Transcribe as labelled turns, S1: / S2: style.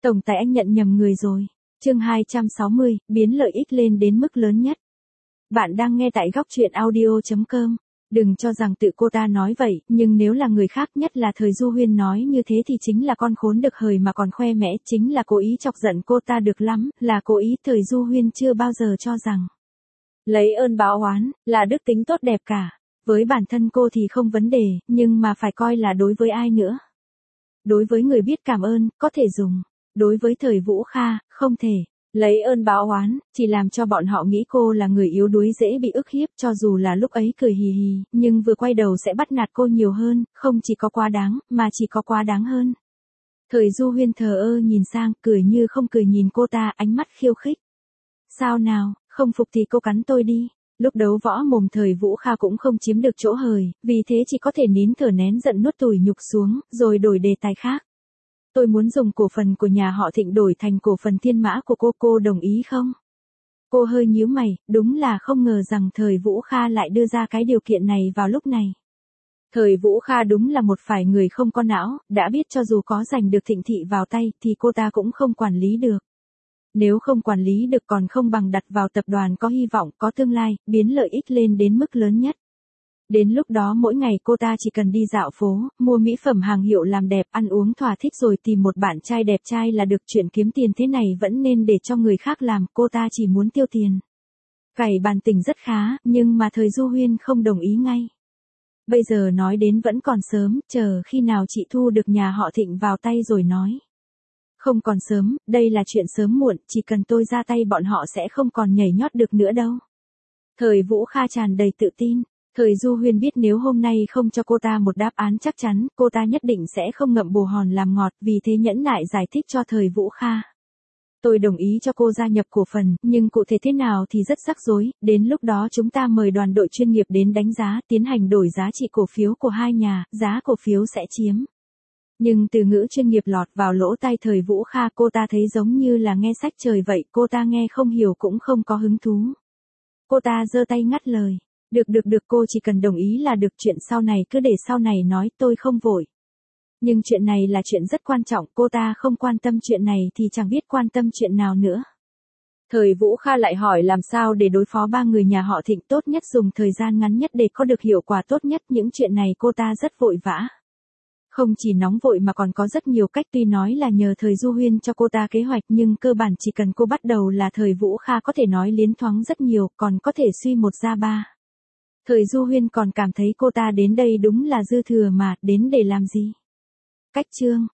S1: Tổng tài anh nhận nhầm người rồi. Chương 260, biến lợi ích lên đến mức lớn nhất. Bạn đang nghe tại góc truyện audio.com. Đừng cho rằng tự cô ta nói vậy, nhưng nếu là người khác, nhất là thời Du Huyên nói như thế thì chính là con khốn được hời mà còn khoe mẽ, chính là cố ý chọc giận cô ta được lắm, là cố ý. Thời Du Huyên chưa bao giờ cho rằng lấy ơn báo oán là đức tính tốt đẹp cả. Với bản thân cô thì không vấn đề, nhưng mà phải coi là đối với ai nữa. Đối với người biết cảm ơn, có thể dùng. Đối với thời Vũ Kha, không thể. Lấy ơn báo oán, chỉ làm cho bọn họ nghĩ cô là người yếu đuối dễ bị ức hiếp, cho dù là lúc ấy cười hì hì, nhưng vừa quay đầu sẽ bắt nạt cô nhiều hơn, không chỉ có quá đáng, mà chỉ có quá đáng hơn. Thời Du Huyên thờ ơ nhìn sang, cười như không cười nhìn cô ta, ánh mắt khiêu khích. Sao nào, không phục thì cô cắn tôi đi. Lúc đấu võ mồm thời Vũ Kha cũng không chiếm được chỗ hời, vì thế chỉ có thể nín thở nén giận nuốt tủi nhục xuống, rồi đổi đề tài khác. Tôi muốn dùng cổ phần của nhà họ Thịnh đổi thành cổ phần Thiên Mã của cô đồng ý không? Cô hơi nhíu mày, đúng là không ngờ rằng thời Vũ Kha lại đưa ra cái điều kiện này vào lúc này. Thời Vũ Kha đúng là một phải người không có não, đã biết cho dù có giành được Thịnh thị vào tay thì cô ta cũng không quản lý được. Nếu không quản lý được còn không bằng đặt vào tập đoàn có hy vọng, có tương lai, biến lợi ích lên đến mức lớn nhất. Đến lúc đó mỗi ngày cô ta chỉ cần đi dạo phố, mua mỹ phẩm hàng hiệu làm đẹp, ăn uống thỏa thích rồi tìm một bạn trai đẹp trai là được. Chuyện kiếm tiền thế này vẫn nên để cho người khác làm, cô ta chỉ muốn tiêu tiền. Cày bàn tình rất khá, nhưng mà thời Du Huyên không đồng ý ngay. Bây giờ nói đến vẫn còn sớm, chờ khi nào chị thu được nhà họ Thịnh vào tay rồi nói. Không còn sớm, đây là chuyện sớm muộn, chỉ cần tôi ra tay bọn họ sẽ không còn nhảy nhót được nữa đâu. Thời Vũ Kha tràn đầy tự tin. Thời Du Huyên biết nếu hôm nay không cho cô ta một đáp án chắc chắn, cô ta nhất định sẽ không ngậm bồ hòn làm ngọt, vì thế nhẫn nại giải thích cho thời Vũ Kha. Tôi đồng ý cho cô gia nhập cổ phần, nhưng cụ thể thế nào thì rất rắc rối, đến lúc đó chúng ta mời đoàn đội chuyên nghiệp đến đánh giá, tiến hành đổi giá trị cổ phiếu của hai nhà, giá cổ phiếu sẽ chiếm. Nhưng từ ngữ chuyên nghiệp lọt vào lỗ tai thời Vũ Kha, cô ta thấy giống như là nghe sách trời vậy, cô ta nghe không hiểu cũng không có hứng thú. Cô ta giơ tay ngắt lời. Được, cô chỉ cần đồng ý là được, chuyện sau này cứ để sau này nói, tôi không vội. Nhưng chuyện này là chuyện rất quan trọng, cô ta không quan tâm chuyện này thì chẳng biết quan tâm chuyện nào nữa. Thời Vũ Kha lại hỏi làm sao để đối phó ba người nhà họ Thịnh tốt nhất, dùng thời gian ngắn nhất để có được hiệu quả tốt nhất. Những chuyện này cô ta rất vội vã. Không chỉ nóng vội mà còn có rất nhiều cách, tuy nói là nhờ thời Du Huyên cho cô ta kế hoạch, nhưng cơ bản chỉ cần cô bắt đầu là thời Vũ Kha có thể nói liến thoáng rất nhiều, còn có thể suy một ra ba. Thời Du Huyên còn cảm thấy cô ta đến đây đúng là dư thừa mà, đến để làm gì? Cách chương